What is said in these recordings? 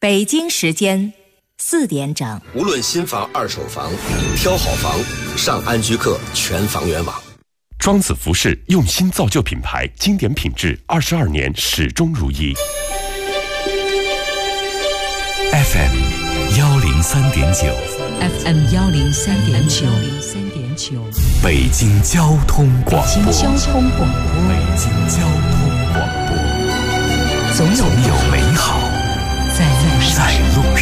北京时间4点整。 无论新房、二手房，挑好房，上安居客全房源网。 庄子服饰用心造就品牌，经典品质，22年始终如一。 FM 103.9 FM 103.9 北京交通广播。 北京交通广播。 北京交通广播。总有美好在路上。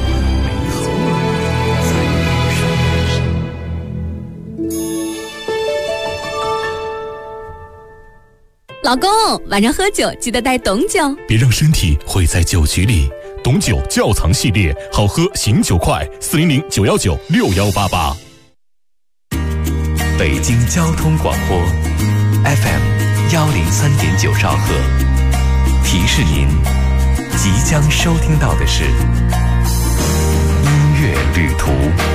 老公，晚上喝酒记得带董酒， 别让身体毁在酒局里。董酒窖藏系列，好喝醒酒快，400-919-6188。北京交通广播 FM 103.9兆赫，提示您即将收听到的是音乐旅途。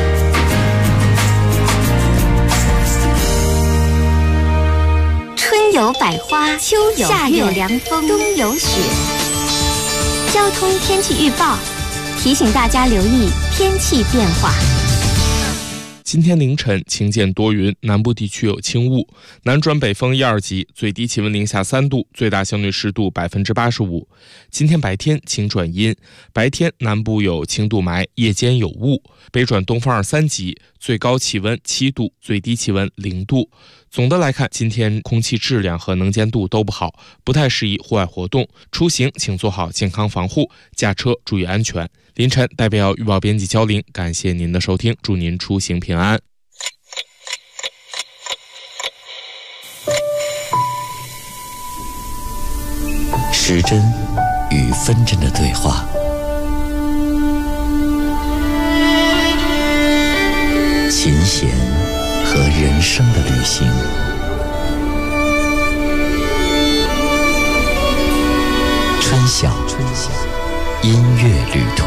春有百花，秋有夏有凉风，冬有雪。交通天气预报提醒大家留意天气变化。 今天凌晨晴间多云，南部地区有轻雾，南转北风1、2级，最低气温零下3度，最大相对湿度85%。今天白天晴转阴，白天南部有轻度霾，夜间有雾，北转东风2、3级，最高气温7度，最低气温0度。总的来看，今天空气质量和能见度都不好，不太适宜户外活动，出行请做好健康防护，驾车注意安全。凌晨代表预报编辑焦玲，感谢您的收听，祝您出行平安。 时针与分针的对话，琴弦和人生的旅行，春晓音乐旅途。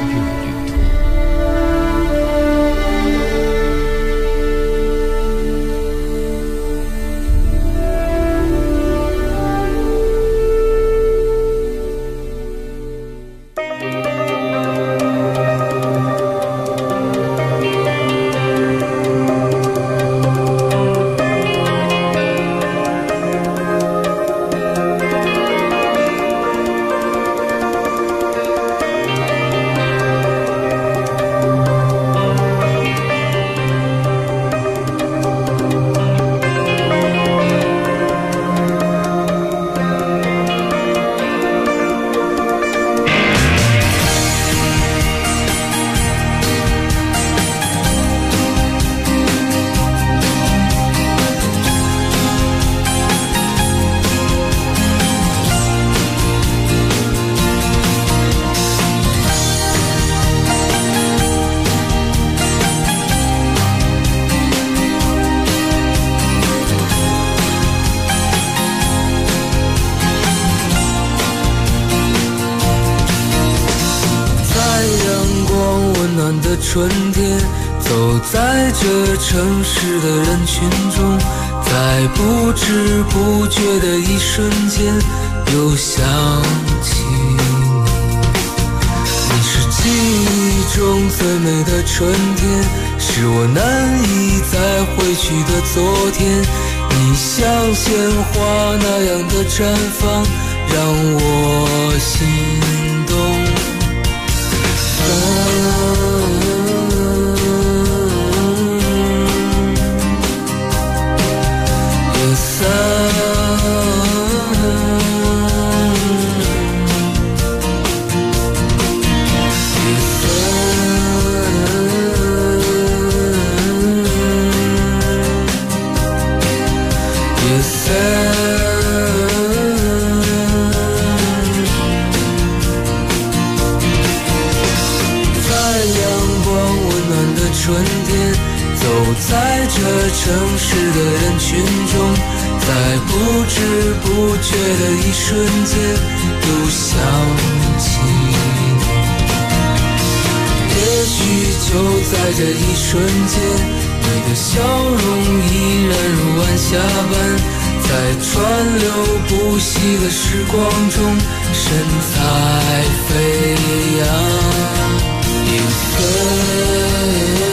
春天，走在这城市的人群中，在不知不觉的一瞬间，又想起你。你是记忆中最美的春天，是我难以再回去的昨天。你像鲜花那样的绽放，让我心动。在这城市的人群中，在不知不觉的一瞬间，又想起你。也许就在这一瞬间，你的笑容依然如晚霞般，在川流不息的时光中，神采飞扬。You say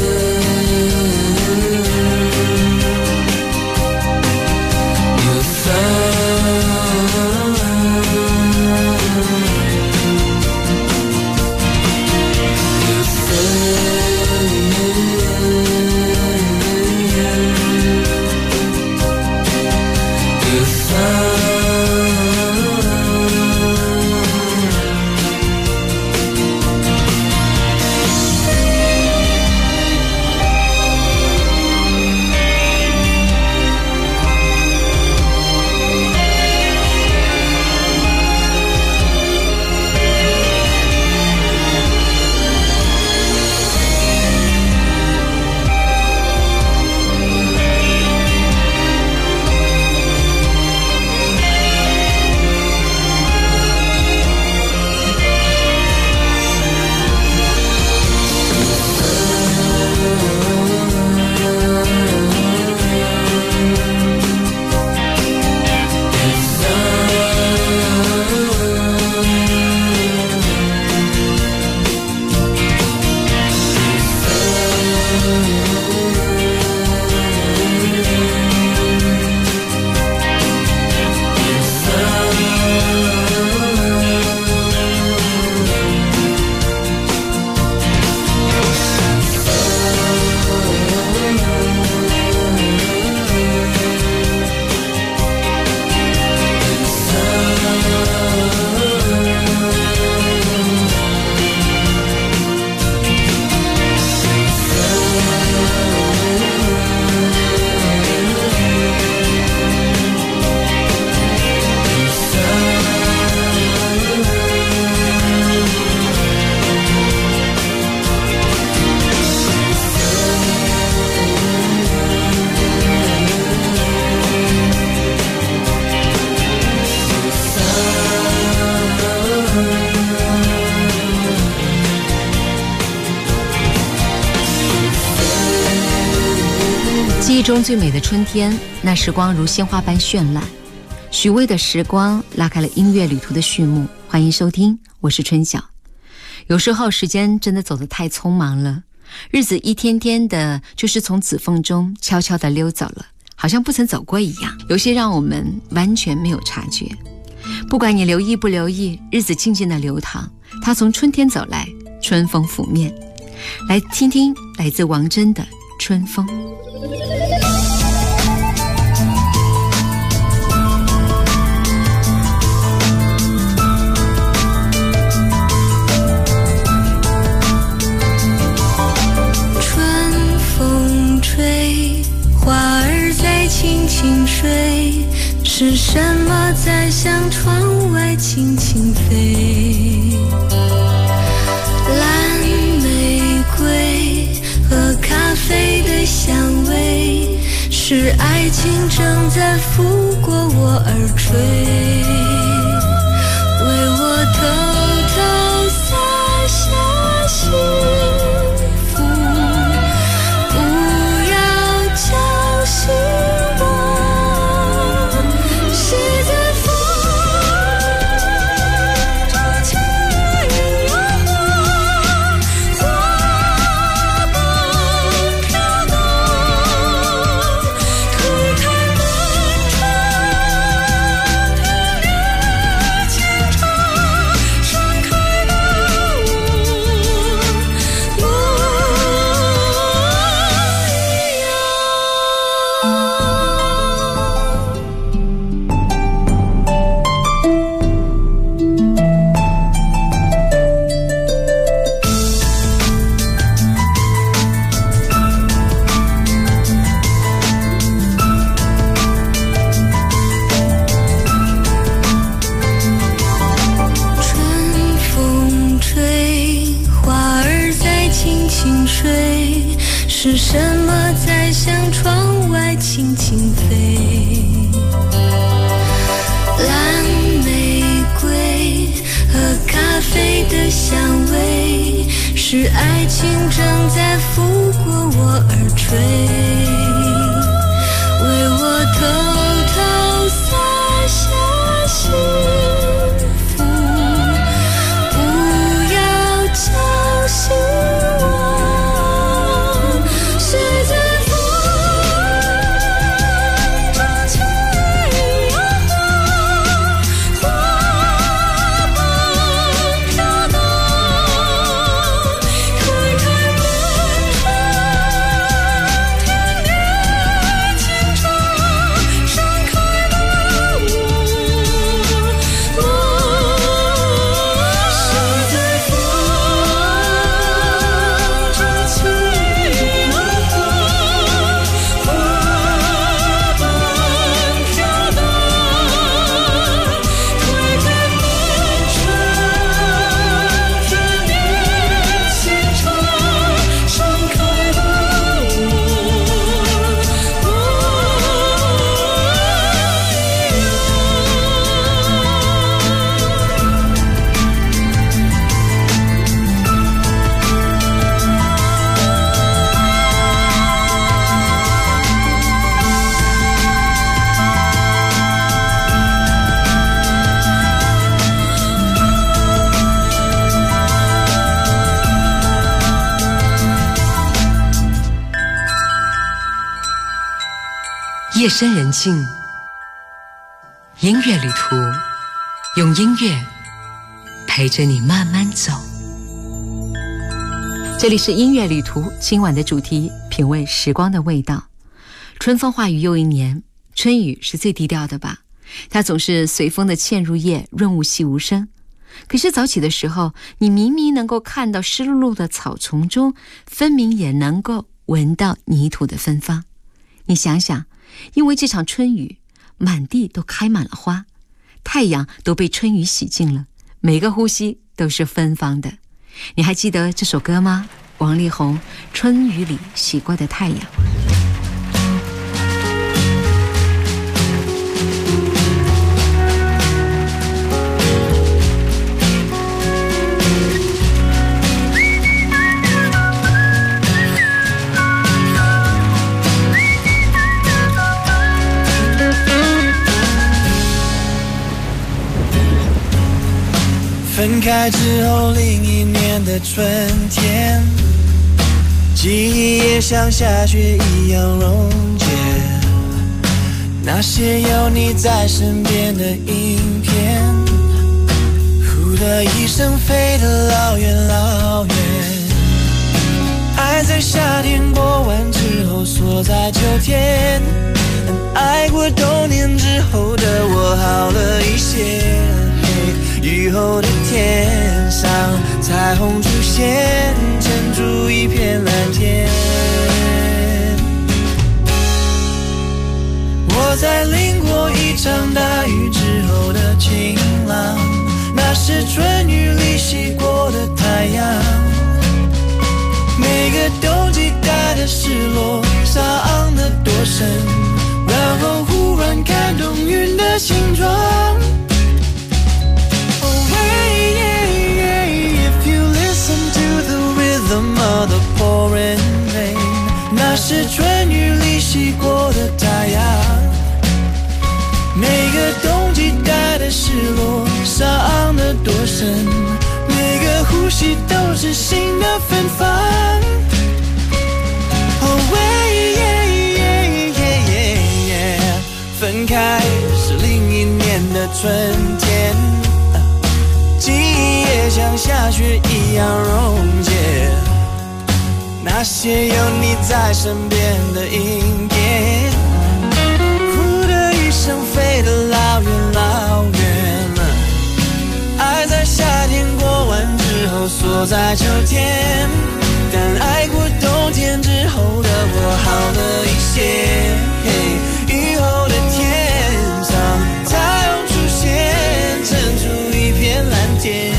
记忆中最美的春天，那时光如鲜花般绚烂。许巍的时光拉开了音乐旅途的序幕。欢迎收听，我是春晓。有时候时间真的走得太匆忙了，日子一天天的，就是从指缝中悄悄地溜走了，好像不曾走过一样。有些让我们完全没有察觉。不管你留意不留意，日子静静的流淌，它从春天走来，春风拂面。来听听来自王铮的《春风》。 春风吹，花儿在轻轻睡，是什么在向窗外轻轻飞？蓝玫瑰和咖啡的香味，是爱情正在拂过我耳垂，为我偷偷洒下幸福，不要叫醒我，写在风中轻摇晃，花瓣飘动，推开门窗，听烈情唱，盛开的我一样。春风吹，花儿在轻轻睡，是什么在向窗外轻轻飞？蓝玫瑰和咖啡的香味，是爱情正在拂过我耳垂，为我偷偷夜深人静，音乐旅途，用音乐陪着你慢慢走。这里是音乐旅途，今晚的主题品味时光的味道。春风化雨又一年，春雨是最低调的吧，它总是随风的嵌入叶，润物细无声。可是早起的时候，你明明能够看到湿漉漉的草丛中，分明也能够闻到泥土的芬芳。你想想，因为这场春雨，满地都开满了花，太阳都被春雨洗净了，每个呼吸都是芬芳的。你还记得这首歌吗？王力宏《春雨里洗过的太阳》。 分开之后另一年的春天，记忆也像下雪一样溶解，那些有你在身边的影片，呼的一声飞得老远老远，爱在夏天过完之后锁在秋天，爱过冬年之后的我好了一些，雨后的天上彩虹出现，撑出一片蓝天。我在淋过一场大雨之后的晴朗，那是春雨里洗过的太阳，每个冬季带的失落伤得多深，然后忽然看懂云的形状。of the pouring rain， 那是春雨里洗过的太阳，每个冬季带的失落伤得多深，每个呼吸都是新的芬芳。分开是另一年的春天，记忆也像下雪一样溶解，那些有你在身边的影片，呼的一声飞得老远老远，爱在夏天过完之后锁在秋天，但爱过冬天之后的我好了一些，雨后的天上太阳出现，撑出一片蓝天。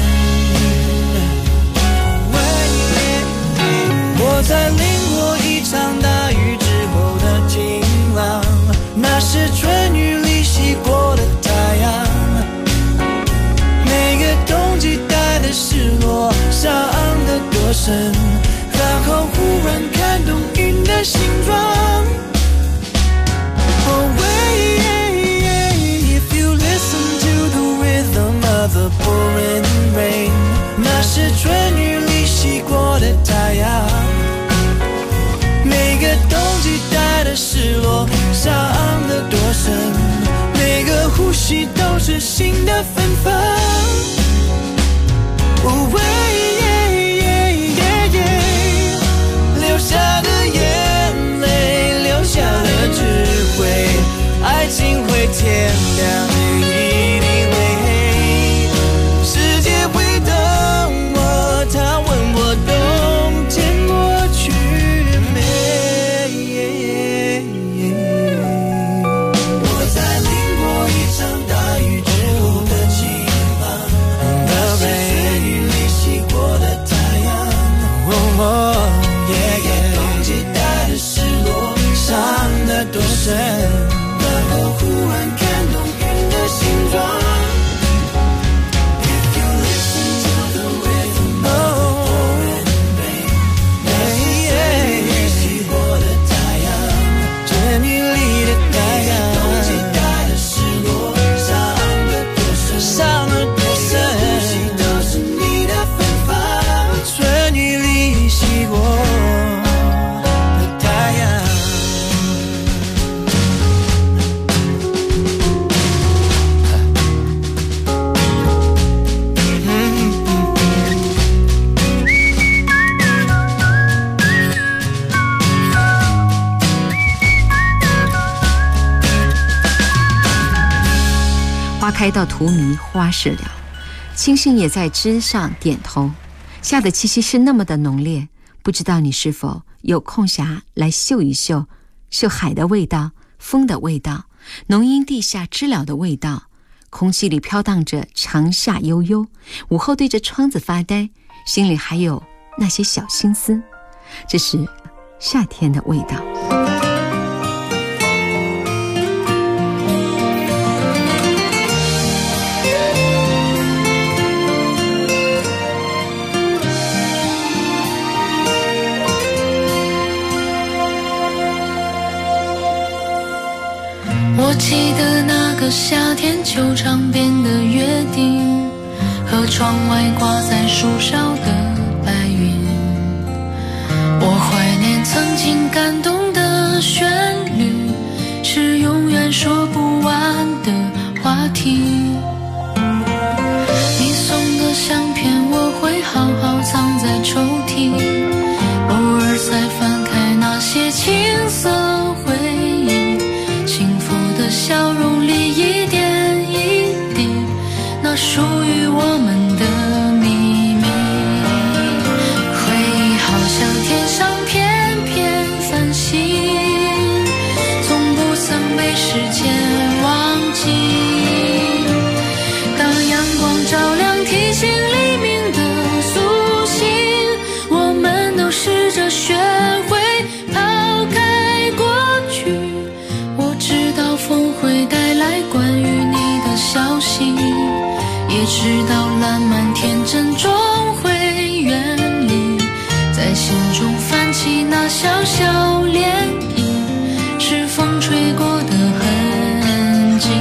我在淋过一场大雨之后的晴朗，那是春雨里洗过的太阳，每个冬季带的失落伤得多深，然后忽然看懂云的形状。If you listen to the rhythm of the pouring rain， 那是春雨里洗过的太阳，每个冬季带的失落伤得多深，每个呼吸都是新的芬芳。流下的眼泪，留下了智慧，爱情会天亮，一定会黑，世界会等我，他问我冬天过去没，我在淋过一场大雨之后的晴朗，那是春雨里洗过的太阳，冬季带的失落伤得多深，然后忽然看懂云的形状。 花开到荼蘼花事了，青荇也在枝上点头。夏的气息是那么的浓烈，不知道你是否有空暇来嗅一嗅，嗅海的味道，风的味道，浓荫地下知了的味道。空气里飘荡着长夏悠悠，午后对着窗子发呆，心里还有那些小心思。这是夏天的味道。 我记得那个夏天，球场边的约定，和窗外挂在树梢的白云。我怀念曾经感动的旋律，是永远说不完的话题。你送的相片我会好好藏在抽屉，偶尔才翻开那些青涩回忆，幸福的笑容里一点一滴，那属于我们的秘密。回忆好像天上片片繁星，从不曾被时间忘记。当阳光照亮提醒黎明的苏醒，我们都试着学会抛开过去。我知道风会带来关于你的消息，也知道烂漫天真终会远离，在心中泛起那小小涟漪，是风吹过的痕迹。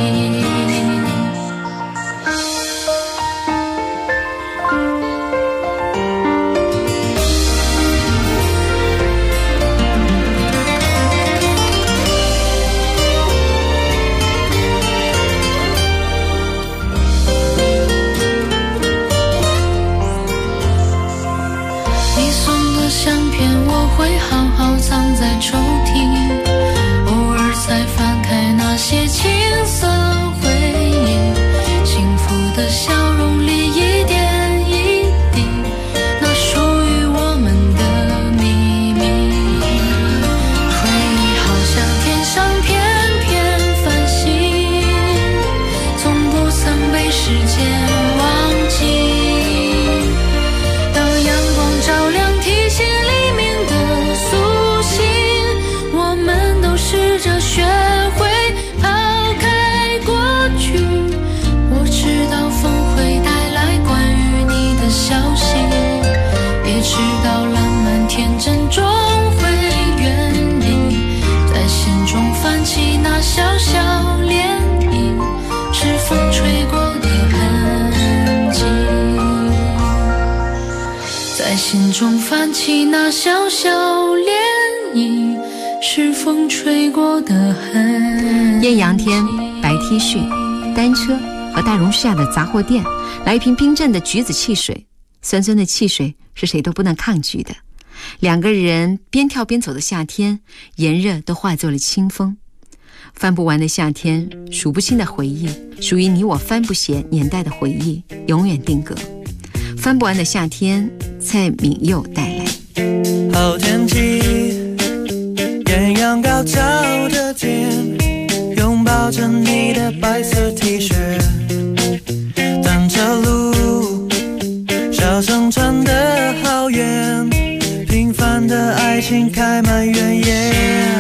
会好好藏在抽屉，偶尔才翻开那些青涩回忆，幸福的笑容里一点一滴，那属于我们的秘密。回忆好像天上片片繁星，从不曾被时间忘记。当阳光照亮提醒黎明的苏醒，我们都试着学会抛开过去。我知道风会带来关于你的消息，也知道浪漫天真终会远离，在心中泛起那小小涟漪，是风吹过的痕迹。在心中泛起那小小涟漪，是风吹过的痕迹。 艳阳天，白 T 恤，单车和大榕树下的杂货店，来一瓶冰镇的橘子汽水，酸酸的汽水是谁都不能抗拒的。两个人边跳边走的夏天，炎热都化作了清风。翻不完的夏天，数不清的回忆，属于你我翻不写年代的回忆，永远定格。翻不完的夏天，蔡敏佑带来。 好天气，艳阳高照的天，拥抱着你的白色 T 恤，单车路，小声传得好远，平凡的爱情开满原野。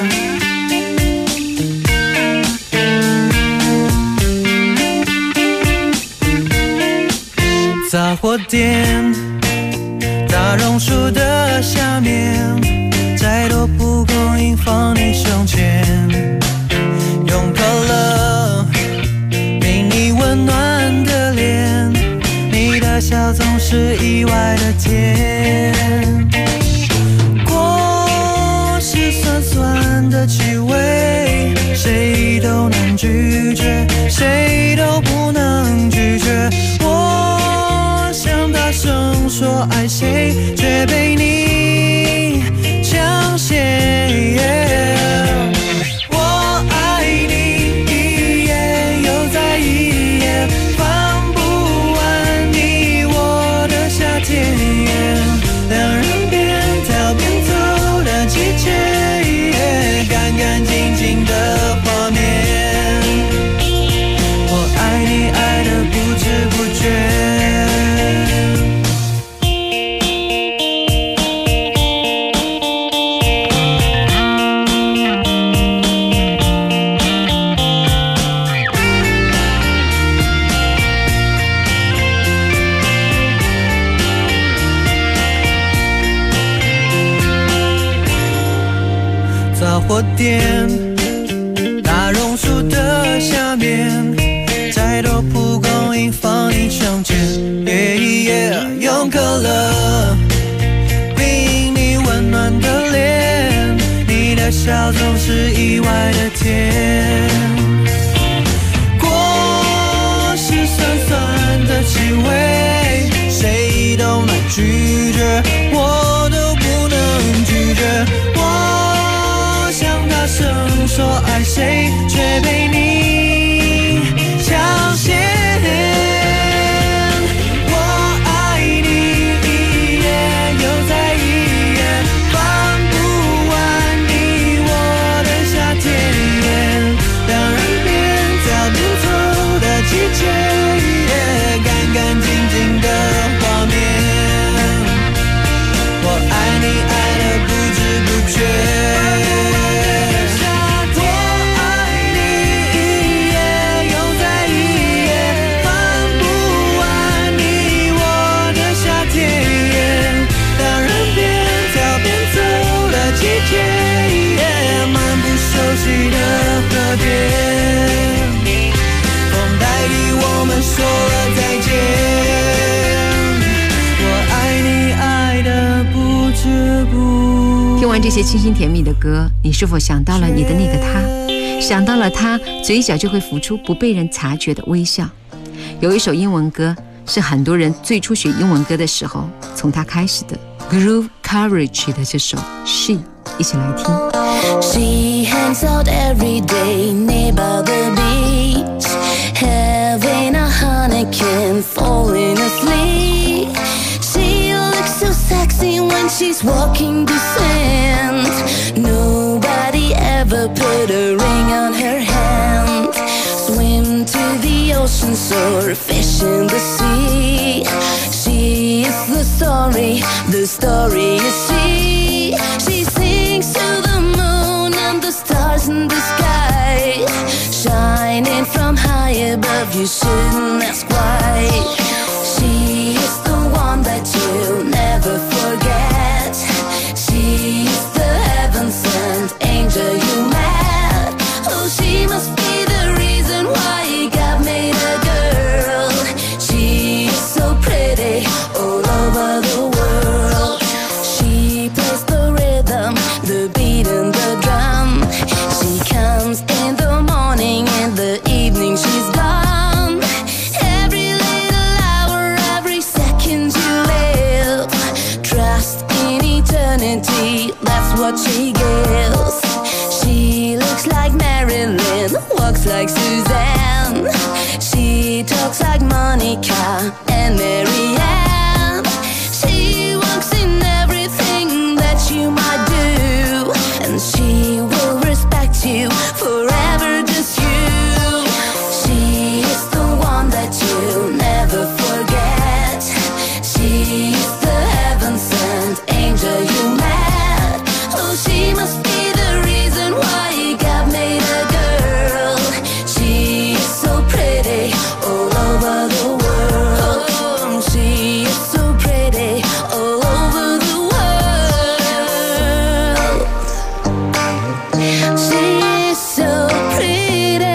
杂货店，大榕树的下面，再多蒲公英放你胸前，用可乐给你温暖的脸，你的笑总是意外的甜。果实酸酸的气味，谁都能拒绝，谁都不能拒绝。想大声说爱谁，却被你抢先。我爱你，一夜又再一夜， 点，大榕树的下面，再多蒲公英放你窗前，用可乐冰你温暖的脸，你的笑总是意外的甜，果实酸酸的气味，谁都难拒绝，我都不能拒绝，我想大声说爱谁，却被你抢先。 听完这些清新甜蜜的歌，你是否想到了你的那个他？想到了他，嘴角就会浮出不被人察觉的微笑。有一首英文歌是很多人最初学英文歌的时候从他开始的 Groove Courage 的这首 She， 一起来听。 She hangs out every day near by the beach, having a honeycomb, falling asleep. She looks so sexy when she's walking the sand. Nobody ever put a ring on her hand. Swim to the ocean, soar, fish in the sea. She is the story is she. She sings to the moon and the stars in the sky. Shining from high above, you shouldn't ask why. She is the one that you'll never forget. She is the heaven-sent angel you met. Oh, she must be the reason why God made a girl. She is so pretty all over the world. She plays the rhythm, the beat and the drum. She comes in the morning, in the evening she's gone. Every little hour, every second you live. Trust in eternity, that's what she gives. She looks like Marilyn, walks like Suzanne. She talks like Monica and Marianne. She walks in everything that you might do, and she will respect you forever, just you. She is the one that you'll never forget. She is the heaven-sent angel you met. Oh, she must be the reason why God made a girl. She is so pretty all over the world. Oh, she is so pretty all over the world. She is so pretty.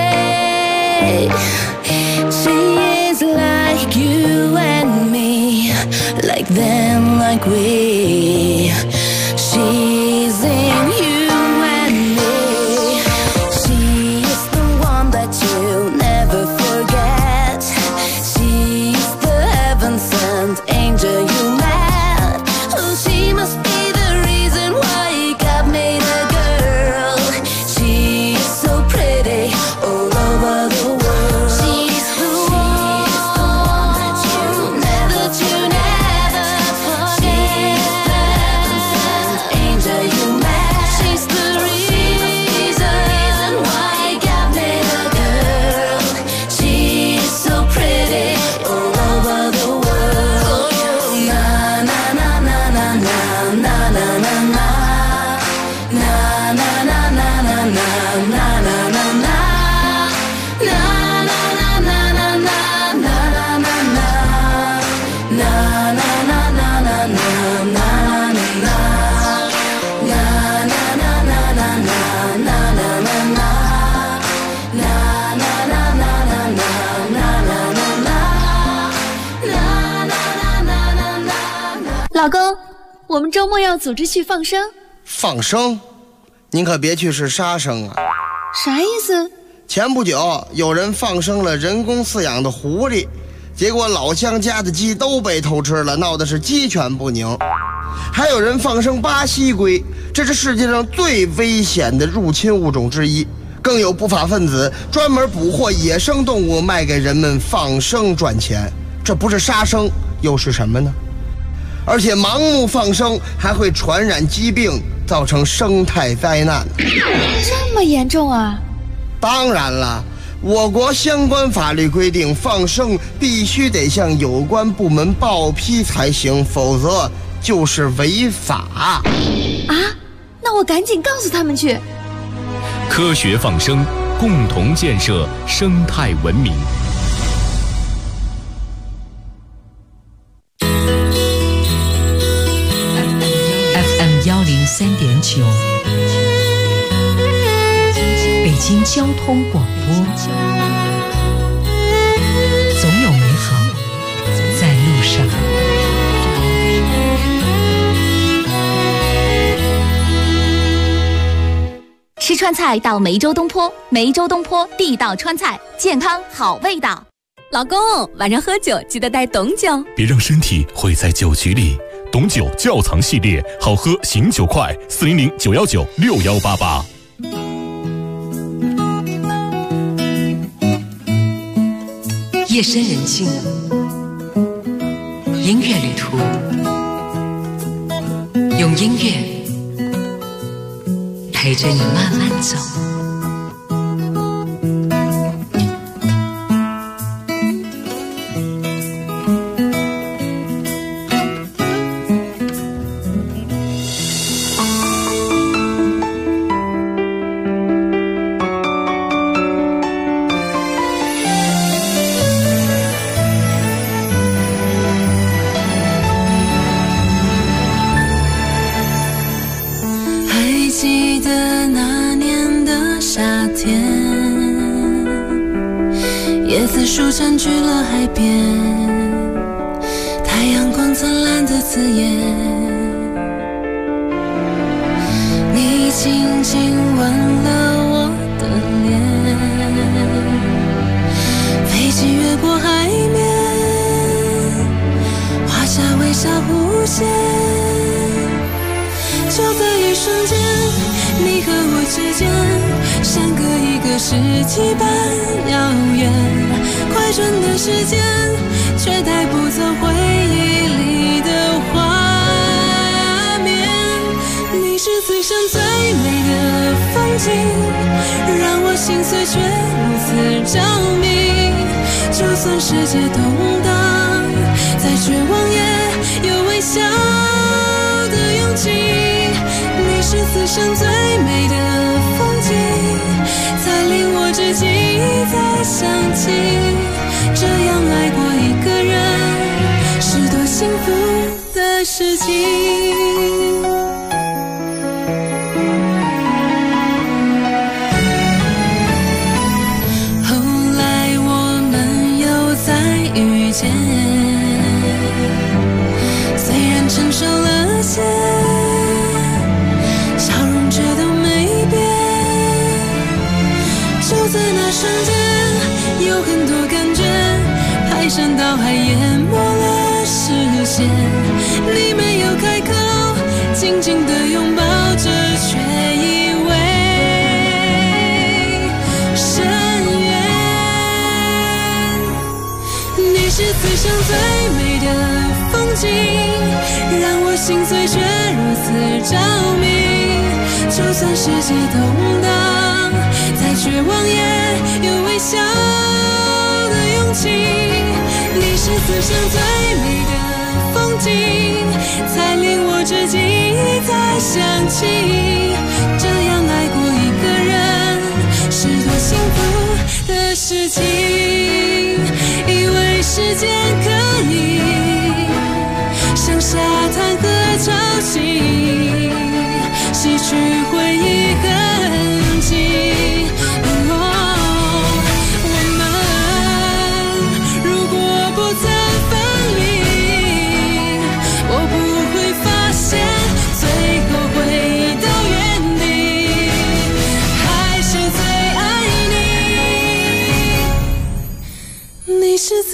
She is like you and me, like them, like we. She's in you and me. She is the one that you'll never forget. She's the heaven-sent angel you met. Oh, she must be the reason why God made a girl. She is so pretty all over the world. She's the one that you never forget. 老公，我们周末要组织去放生。 放生？您可别去是杀生啊！ 啥意思？ 前不久有人放生了人工饲养的狐狸，结果老乡家的鸡都被偷吃了，闹得是鸡犬不宁。还有人放生巴西龟，这是世界上最危险的入侵物种之一。更有不法分子专门捕获野生动物卖给人们放生赚钱，这不是杀生又是什么呢？而且盲目放生还会传染疾病，造成生态灾难。 这么严重啊？ 当然了，我国相关法律规定，放生必须得向有关部门报批才行，否则就是违法。 啊？那我赶紧告诉他们去。 科学放生，共同建设生态文明。 FM 103.9，北京交通广播，总有美好在路上。 吃川菜到梅州东坡，梅州东坡地道川菜，健康好味道。 老公，晚上喝酒记得带董酒， 别让身体毁在酒局里。董酒窖藏系列，好喝醒酒快，400-919-6188。 夜深人静，音乐旅途，用音乐陪着你慢慢走。 树占据了海边，太阳光灿烂的刺眼，你轻轻吻了我的脸，飞机越过海面，画下微笑弧线，就在一瞬间，你和我之间相隔一个世纪般遥远，快转的时间却带不走回忆里的画面。你是此生最美的风景，让我心碎却如此着迷。就算世界动荡，再绝望也有微笑的勇气。你是此生最美的风景，才令我至今再想起，这样爱过一个人是多幸福的事情。后来我们又再遇见，虽然成熟了些，笑容却都没变。就在那瞬间，有很多感觉排山倒海淹没了视线。你没有开口，紧紧地拥抱着，却以为深渊。你是此生最美的风景，让我心碎却如此着迷。就算世界动荡，再绝望也有微笑的勇气。你是此生最美的风景，才令我至今再想起，这样爱过一个人是多幸福的事情。以为时间可以像沙滩和潮汐，洗去回忆痕迹。我们如果不曾分离，我不会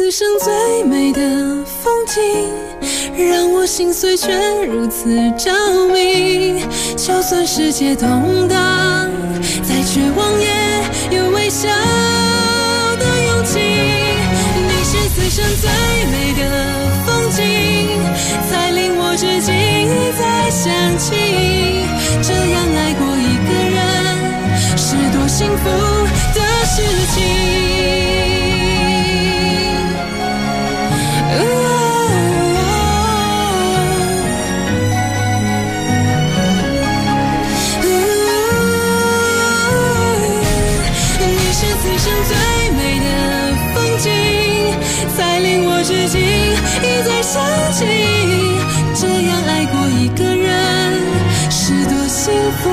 此生最美的风景，让我心碎却如此着迷。就算世界动荡，再绝望也有微笑的勇气。你是此生最美的风景，才令我至今一再想起。这样爱过一个人，是多幸福的事情。至今一再想起，这样爱过一个人，是多幸福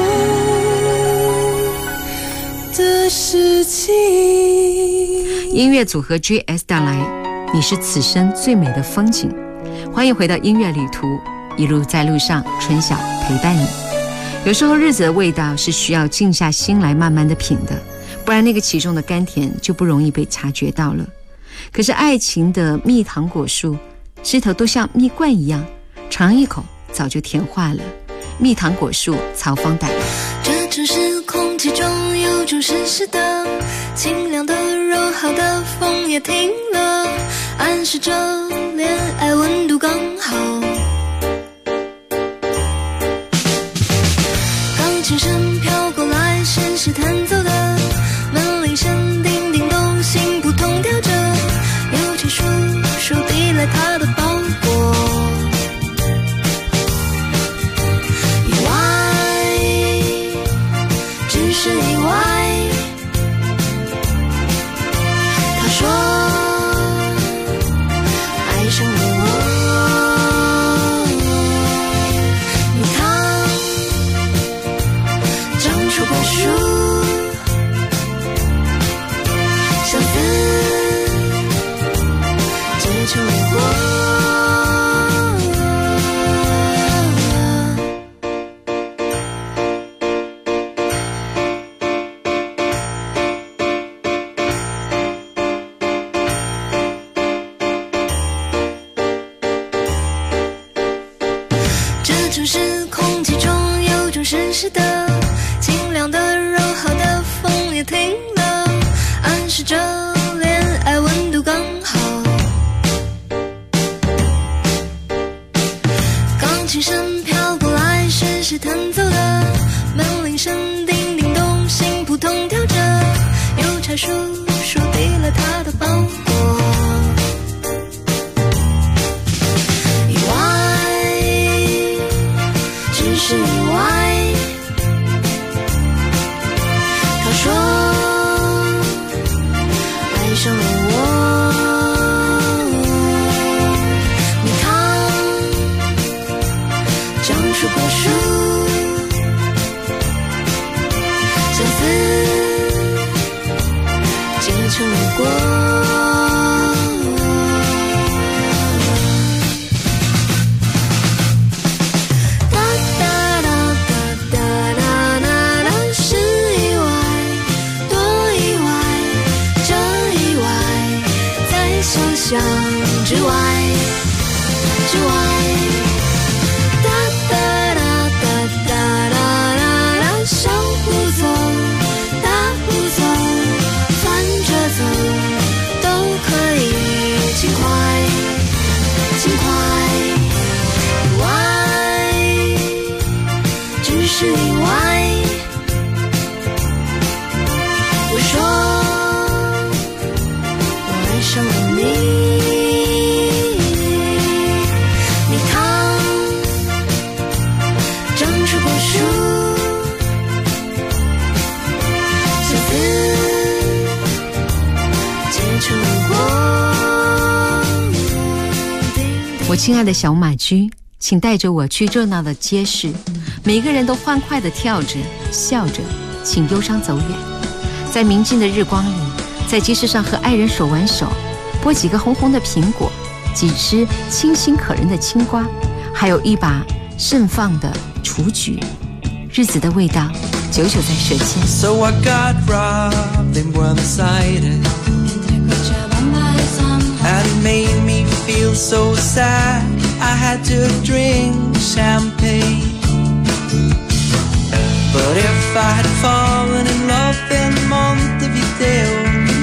的事情。 音乐组合 GS 带来你是此生最美的风景。欢迎回到音乐旅途，一路在路上，春晓陪伴你。有时候日子的味道是需要静下心来慢慢的品的，不然那个其中的甘甜就不容易被察觉到了。可是爱情的蜜糖果树，枝头都像蜜罐一样，尝一口早就甜化了。蜜糖果树，曹方代。 这城市空气中有种湿湿的、清凉的、柔好的风也停了，暗示着恋爱温度刚好。钢琴声飘过来，绅士弹奏的门铃声叮叮咚，心扑通跳着。邮差叔叔递来他的包裹，意外，只是意外。他说爱上了我，蜜糖长出果树，相思成为我。这城市空气中有种湿湿的、清凉的、柔好的风也停了，暗示着恋爱温度刚好。琴声飘过来，绅士弹奏的门铃声叮叮咚，心扑通跳着。邮差叔叔递来他的包裹，意外，只是意外。他说爱上了我。树果树，相思结成了果。哒哒哒哒哒哒哒哒，是意外，多意外，这意外在想象之外，之外。是意外，我说我爱上了你，蜜糖长出果树，相思结成了果。 我亲爱的小马驹，请带着我去热闹的街市，每个人都欢快地跳着笑着，请忧伤走远。在明净的日光里，在街市上和爱人手挽手，剥几个红红的苹果，几只清新可人的青瓜，还有一把盛放的雏菊。日子的味道久久在舌尖。 So I got robbed in Buenos Aires at feel so sad, I had to drink champagne. But if I had fallen in love in Montevideo,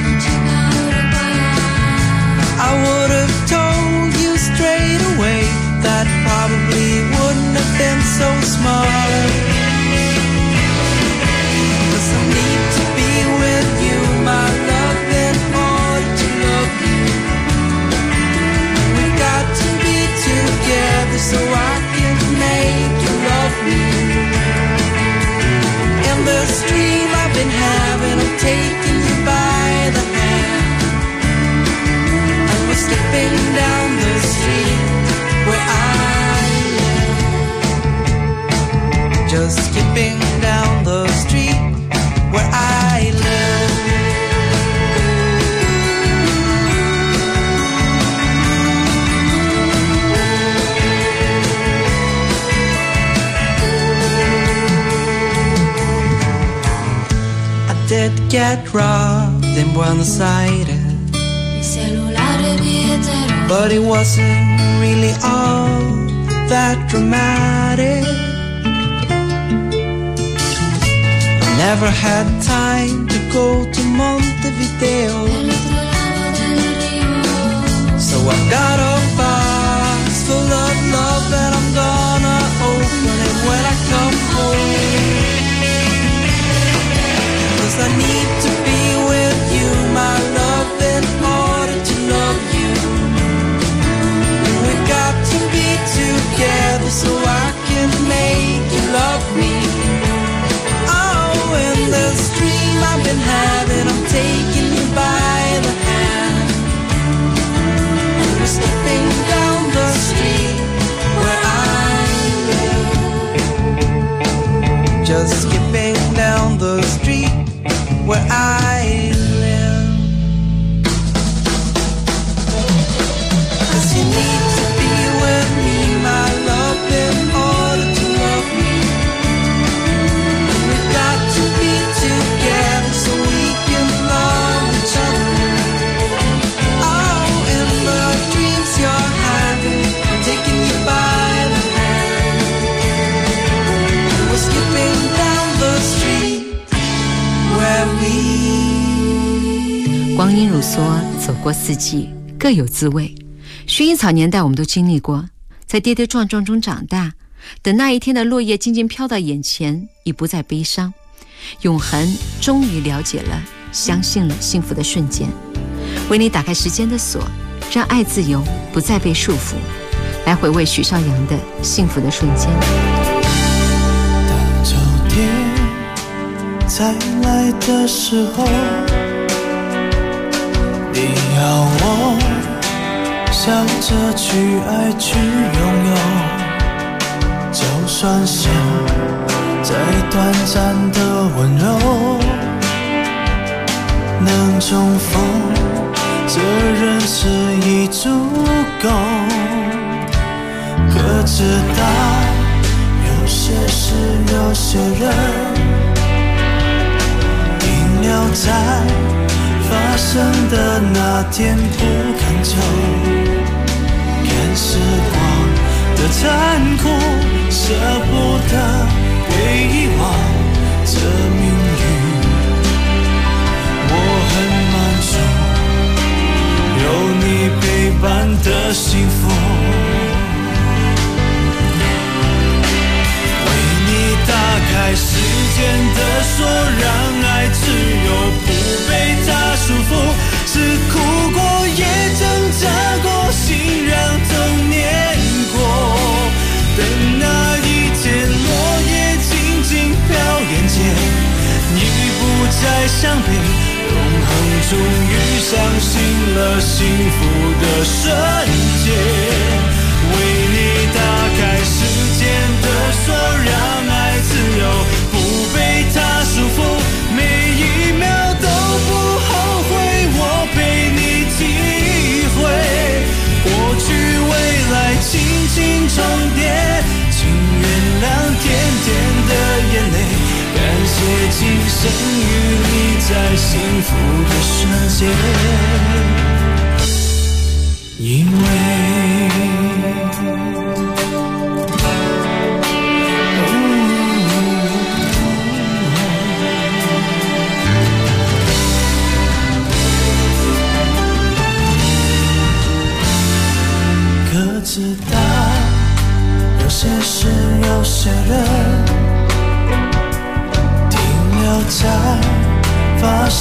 I would have told you straight away. That probably wouldn't have been so smart. 'Cause I need to be with you, my love, in order to love you. We got to be together so I can make you love me. In this dream I've been having, I'm taking you by the hand, and we're skipping down the street where I live. Just skipping down the street where I live. I did get robbed in Buenos Aires, but it wasn't really all that dramatic. I never had time to go to Montevideo, so I've got a box full of love and I'm gonna open it when I come home. 'Cause I need to be with you, my love, in order to love you. Got to be together so I can make you love me. Oh, in this dream I've been having, I'm taking you by the hand, and we're skipping down the street where I live. Just skipping down the street where I live. 'Cause you need to be with me, my love, in order to love me. And we've got to be together so we can love each other. Oh, in the dreams you're having, I'm taking you by the hand, and we're skipping down the street where we. 光阴如梭，走过四季，各有滋味。薰衣草年代我们都经历过，在跌跌撞撞中长大，等那一天的落叶静静飘到眼前，已不再悲伤。永恒终于了解了，相信了幸福的瞬间，为你打开时间的锁，让爱自由，不再被束缚。来回味许绍洋的幸福的瞬间。 当秋天再来的时候，你要我笑着去爱去拥有，就算是再短暂的温柔，能重逢这人世已足够。可知道有些事有些人定了在发生的那天不肯求，看时光的残酷，舍不得被遗忘这命运。我很满足有你陪伴的幸福，为你打开时间的锁，让爱自由，不被它束缚。是哭过也挣扎过，心让都念过，等那一天落叶静静飘眼前，你不再伤悲，永恒终于相信了幸福的瞬间。为你打开时间的锁，让爱自由，不被它束缚，每一秒都不后悔，我陪你体会，过去未来轻轻重叠，请原谅甜甜的眼泪，感谢今生与你在幸福的瞬间，因为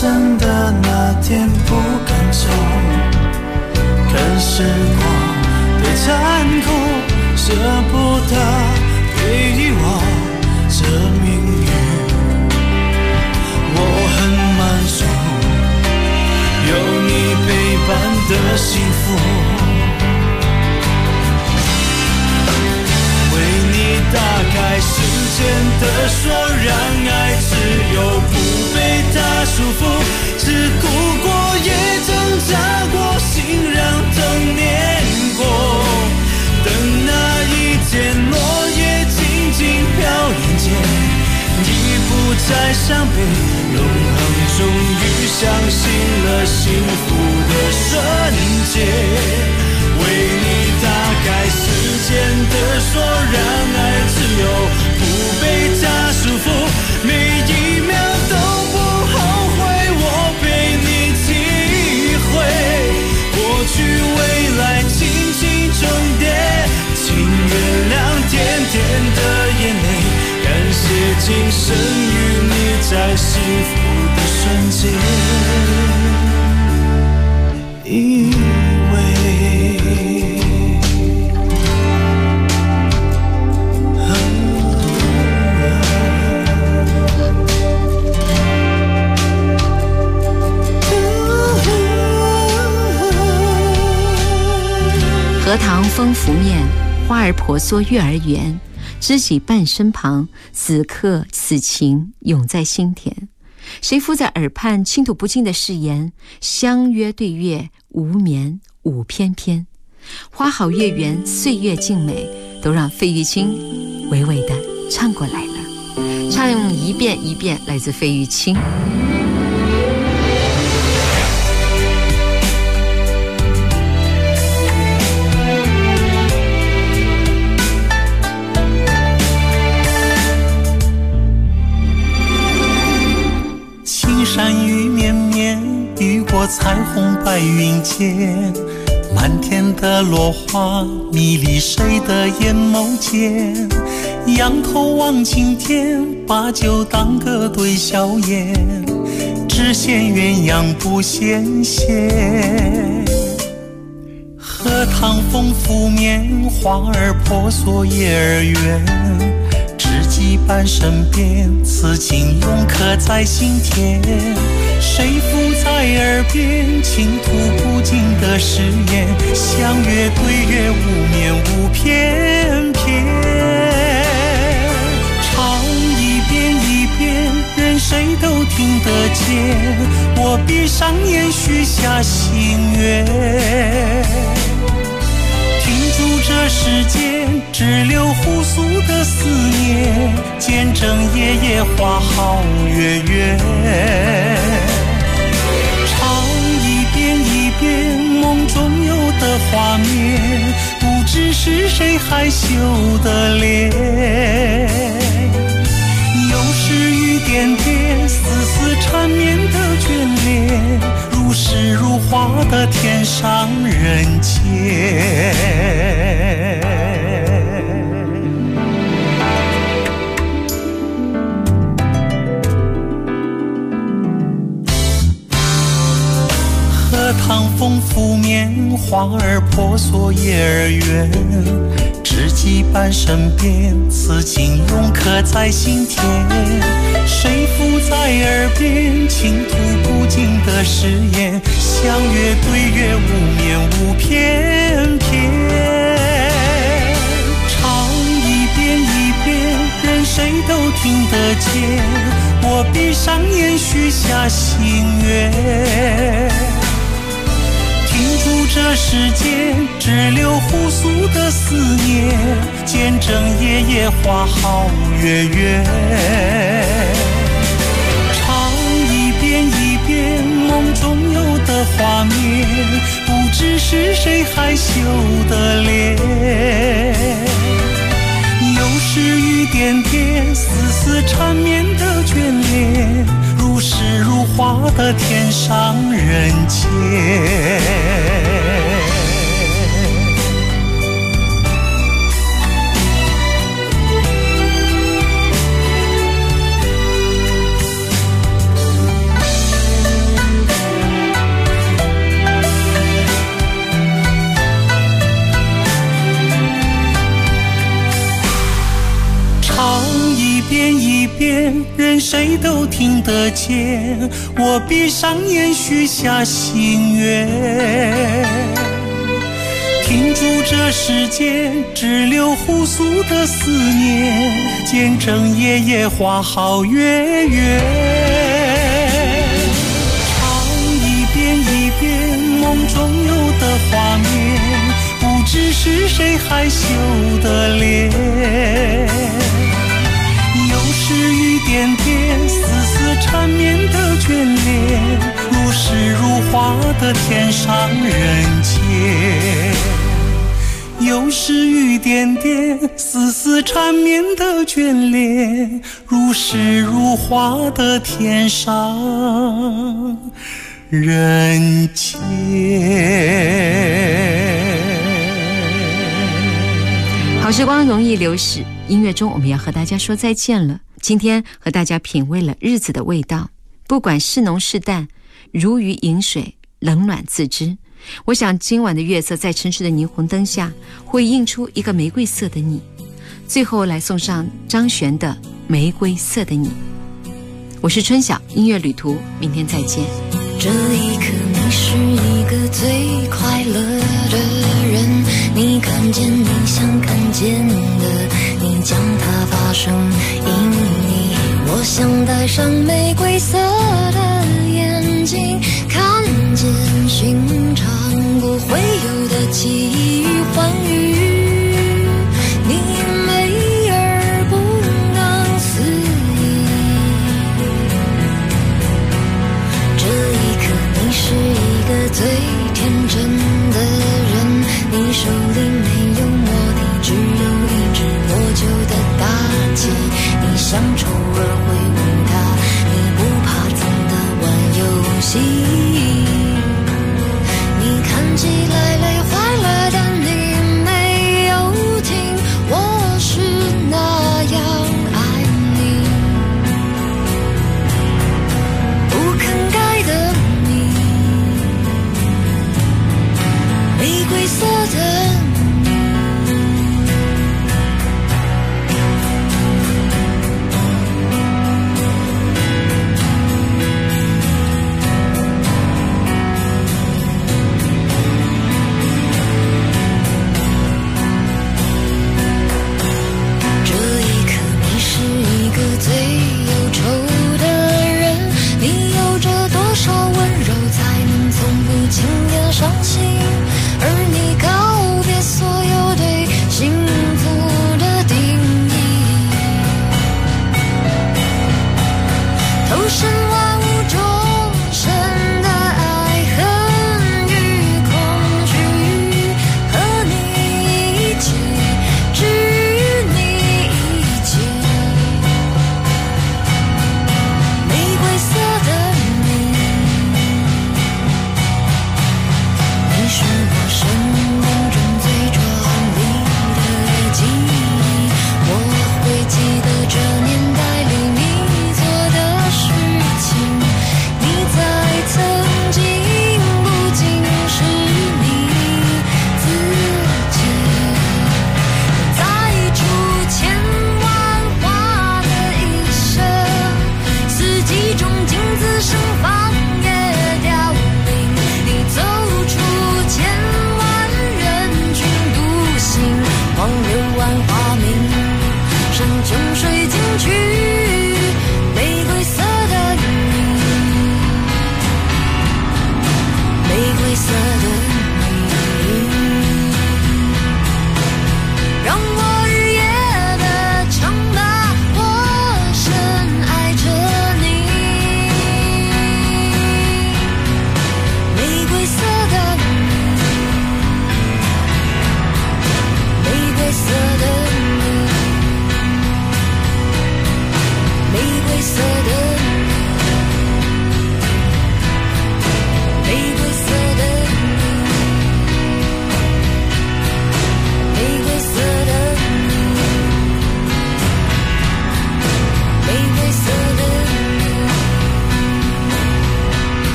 生的那天不敢走，看时光被残酷，舍不得对你我这命运。我很满足有你陪伴的幸福，为你打开时间的锁，让爱自由不被它束缚，只哭过也挣扎过，心让灯念过，等那一天落叶静静飘零间，已不再伤悲，永恒终于相信了幸福的瞬间，为你打开时间的锁，让爱自由不被它束缚，每一秒都不后悔我陪你体会，过去未来轻轻重叠，请原谅甜甜的眼泪，感谢今生与你在幸福的瞬间依偎。 荷塘风拂面，花儿婆娑月儿圆，知己伴身旁，此刻此情永在心田。谁附在耳畔倾吐不尽的誓言，相约对月无眠舞翩翩。花好月圆，岁月静美，都让费玉清娓娓地唱过来了。唱一遍一遍，来自费玉清。 山雨绵绵，雨过彩虹白云间，漫天的落花迷离谁的眼眸间，仰头望青天，把酒当歌对笑颜，只羡鸳鸯不羡仙。荷塘风拂面，花儿婆娑叶儿圆，知己伴身边，此情永刻在心田。谁附在耳边，倾吐不尽的誓言，相约对月无眠无翩翩。唱一遍一遍，任谁都听得见，我闭上眼许下心愿，停住这世间只留互诉的思念，见证夜夜花好月圆。唱一遍一遍梦中有的画面，不知是谁害羞的脸，有时雨点点，丝丝缠绵的眷恋，如诗如画的天上人间。荷塘风拂面，花儿婆娑叶儿圆，知己伴身边，此情永刻在心田。谁附在耳边，倾吐不尽的誓言，相约对月无眠无翩翩。唱一遍一遍，任谁都听得见，我闭上眼许下心愿，停住这世间只留互诉的思念，见证夜夜花好月圆。唱一遍一遍梦中有的画面，不知是谁害羞的脸，有时雨点点，丝丝缠绵的眷恋，如诗如画的天上人间。 都听得见。我闭上眼许下心愿，停住这世间只留互诉的思念，见证夜夜花好月圆。唱一遍一遍梦中有的画面，不知是谁害羞的脸。又是雨点点丝丝缠绵的眷恋，如诗如画的天上人间。又是雨点点丝丝缠绵的眷恋，如诗如画的天上人间。 好时光容易流逝，音乐中我们要和大家说再见了。今天和大家品味了日子的味道，不管是浓是淡，如鱼饮水，冷暖自知。我想今晚的月色在城市的霓虹灯下会映出一个玫瑰色的你。最后来送上张悬的玫瑰色的你。我是春晓，音乐旅途，明天再见。 这一刻你是一个最快乐的人，你看见你想看见的，你将它发生因你。我想戴上玫瑰色的眼睛，看见寻常不会有的奇遇欢愉，你美而不能思议。这一刻你是一个最天真的人，你手里没有魔笛，只有一支破旧的大旗。你像丑儿挥舞它，你不怕脏的玩游戏。你看起来累坏了，但你没有听，我是那样爱你。不肯改的你，玫瑰色的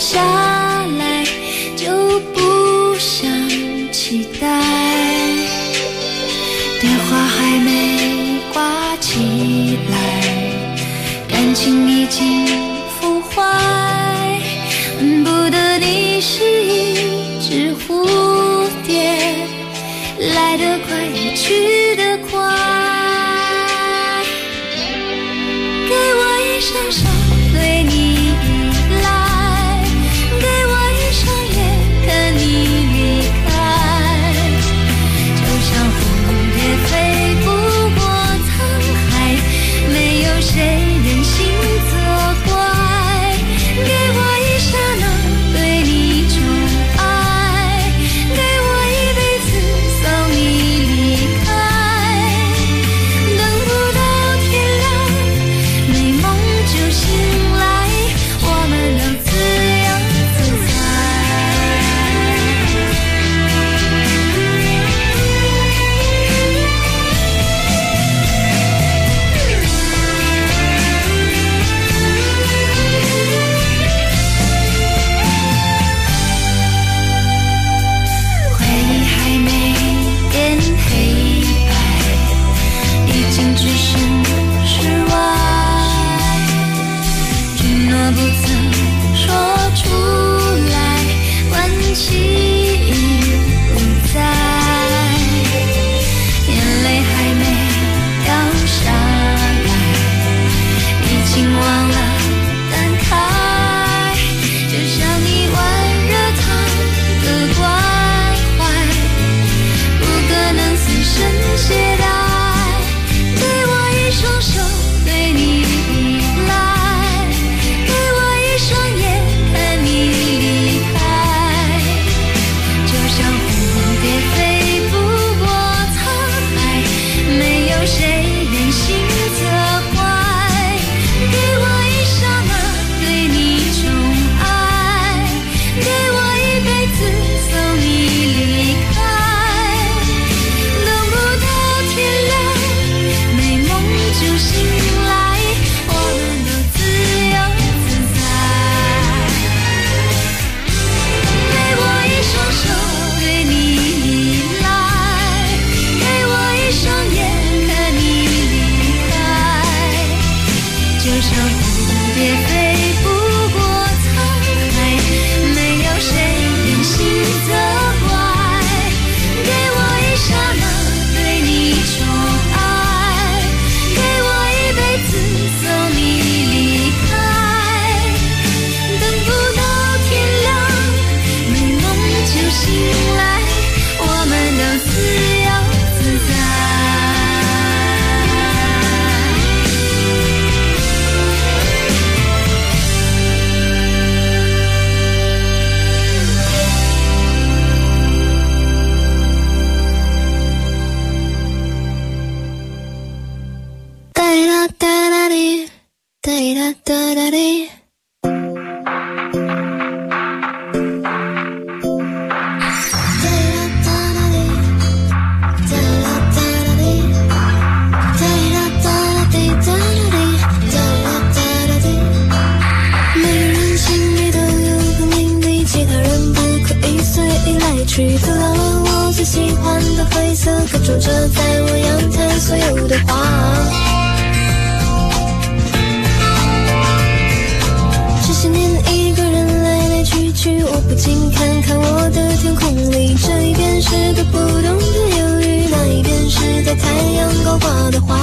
下来，就不想期待。电话还没挂起来，感情已经腐坏，恨不得你是一只蝴蝶，来得快也去得快。给我一双手对你依赖，给我一双眼看你离开，就像蝴蝶飞不过沧海，没有谁忍心责怪。给我一刹那对你宠爱，给我一辈子送你离开，等不到天亮，美梦就醒来，我们都自由自在。回忆还没变黑白，已经只剩室外，承诺不曾说出来，关系已不在，眼泪还没掉下来，已经忘了感慨，就像你温热烫的关怀，不可能死生懈怠。给我一双手对你依赖，给我一双眼看你离开，就像蝴蝶飞不过沧海，没有谁忍心责怪。给我一刹那对你宠爱，给我一辈子送你离开，等不到天亮，美梦就醒来，我们都自由自在。给我一双手对你依赖，给我一双眼看你离开，就像蝴蝶飞不过沧海，没有谁忍心责怪。给我一刹那对你宠爱，给我一辈子送你离开，等不到天亮，美梦就醒来，我们都自由自在。哒哒哒哒哩，哒哒哒哒哩。每个人心里都有个秘密，其他人不可以随意来取得了我最喜欢的灰色，可住着在我阳台所有的花。这些年一个人来来去去，我不禁看看我的天空里，这一边是个不懂的忧郁，那一边是在太阳高挂的花。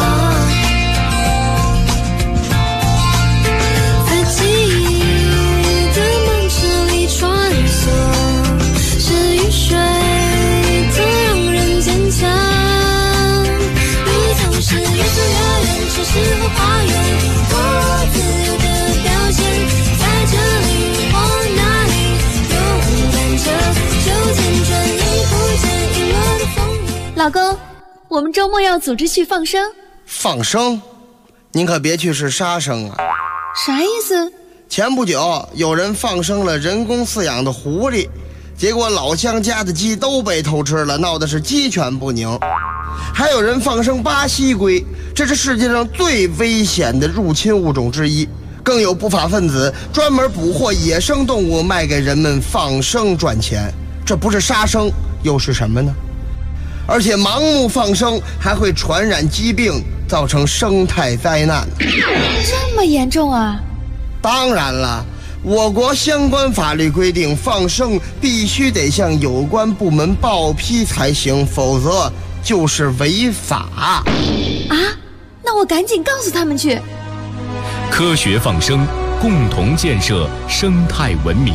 在记忆的梦池里穿梭，是雨水的让人坚强。你总是越走越远，城市和花园，我自由的表现，在这里或那里，勇敢着，就见转眼不见遗落的枫叶。 老公，我们周末要组织去放生。 放生？您可别去是杀生啊！ 啥意思？ 前不久有人放生了人工饲养的狐狸，结果老乡家的鸡都被偷吃了，闹的是鸡犬不宁。还有人放生巴西龟，这是世界上最危险的入侵物种之一， 更有不法分子专门捕获野生动物卖给人们放生赚钱，这不是杀生又是什么呢？而且盲目放生还会传染疾病，造成生态灾难。 这么严重啊？ 当然了，我国相关法律规定，放生必须得向有关部门报批才行，否则就是违法。 啊？那我赶紧告诉他们去。 科学放生，共同建设生态文明。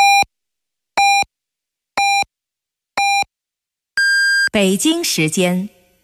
北京时间